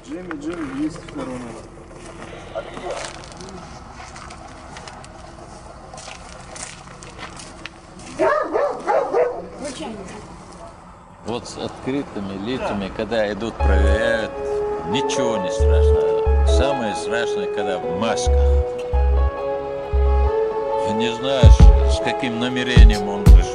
Джимми есть второй номер. Вот с открытыми лицами, когда идут, проверяют, ничего не страшно. Самое страшное, когда в масках. Не знаешь, с каким намерением он пришел.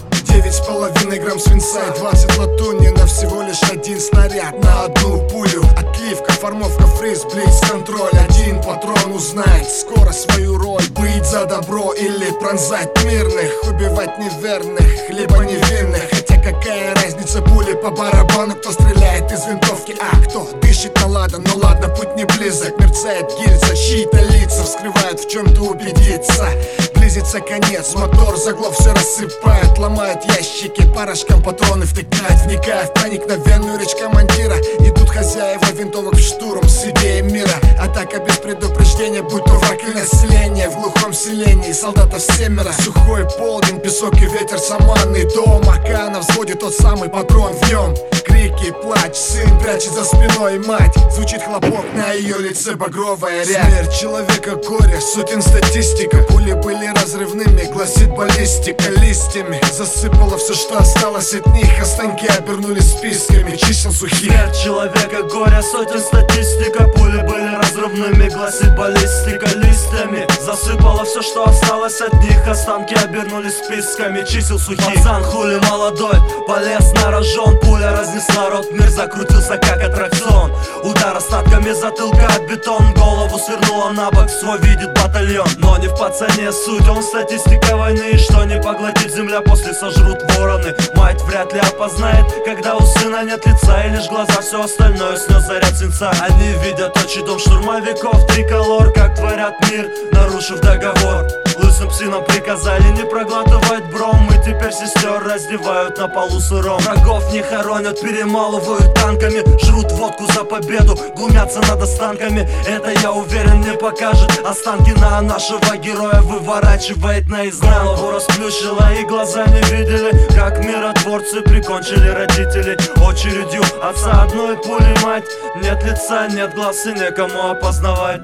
9,5 грамм свинца и 20 латуни на всего лишь один снаряд, на одну пулю. Отливка, формовка, фриз, блиц, контроль. Один патрон узнает скоро свою роль. Быть за добро или пронзать мирных, убивать неверных, либо невинных. Хотя какая разница, пули по барабану. Кто стреляет из винтовки, а кто дышит на ладан. Ну ладно, путь не близок, мерцает гильза. Чьи-то лица вскрывают, в чем-то убедиться. Близится конец, мотор заглох все рассыпает. Ломают ящики, парочкам патроны втыкают. Вникая в проникновенную речь командира, идут хозяева винтовок в штурм с идеей мира. Атака без предупреждения, будь то враг или население. В глухом селении солдатов семеро. Сухой полдень, песок и ветер саманный. Дом Акана взводит тот самый патрон в нем. Крики, плач, сын прячет за спиной мать. Звучит хлопок, на ее лице багровая рябь. Смерть человека, горе, сотен статистика. Пули были разрывными, гласит баллистика. Листьями засыпало все, что осталось от них. Останки обернулись списками чисел сухих. Смерть человека, горе, сотен статистика. Пули были разрывными, гласит баллистика. Листьями засыпало все, что осталось от них. Останки обернулись списками чисел сухих. Пацан хули молодой, полез на рожон. Пуля разнесла рот, мир закрутился как аттракцион. Удар остатками затылка от бетон. Голову свернула на бок, свой видит батальон. Но не в пацане суть, он статистика войны. И что не поглотит земля, после сожрут вороны. Мать вряд ли опознает, когда у сына нет лица. И лишь глаза, все остальное снес заряд свинца. Они видят отчий дом штурмовиков. Триколор, как творят мир, нарушив договор. Лысым псинам приказали не проглатывать бром. И теперь сестер раздевают на полу сыром. Врагов не хоронят, перемалывают танками. Жрут водку за победу, глумятся над останками. Это, я уверен, не покажет останки на нашего героя. Выворачивает наизнанку. Голову расплющило и глаза не видели, как миротворцы прикончили родителей. Очередью отца одной пули мать. Нет лица, нет глаз и некому опознавать.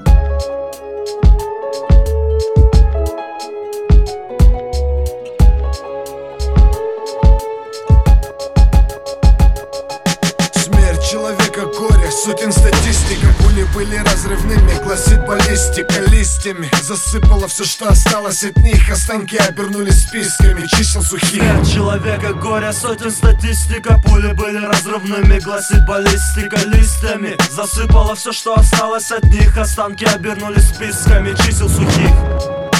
Человека, горе, сотен статистика. Пули были разрывными, гласит баллистика. Листьями засыпало все, что осталось от них. Останки обернулись списками чисел сухих. Смерть человека, горе, сотен статистика. Пули были разрывными, гласит баллистика. Листьями засыпало все, что осталось от них. Останки обернулись списками чисел сухих.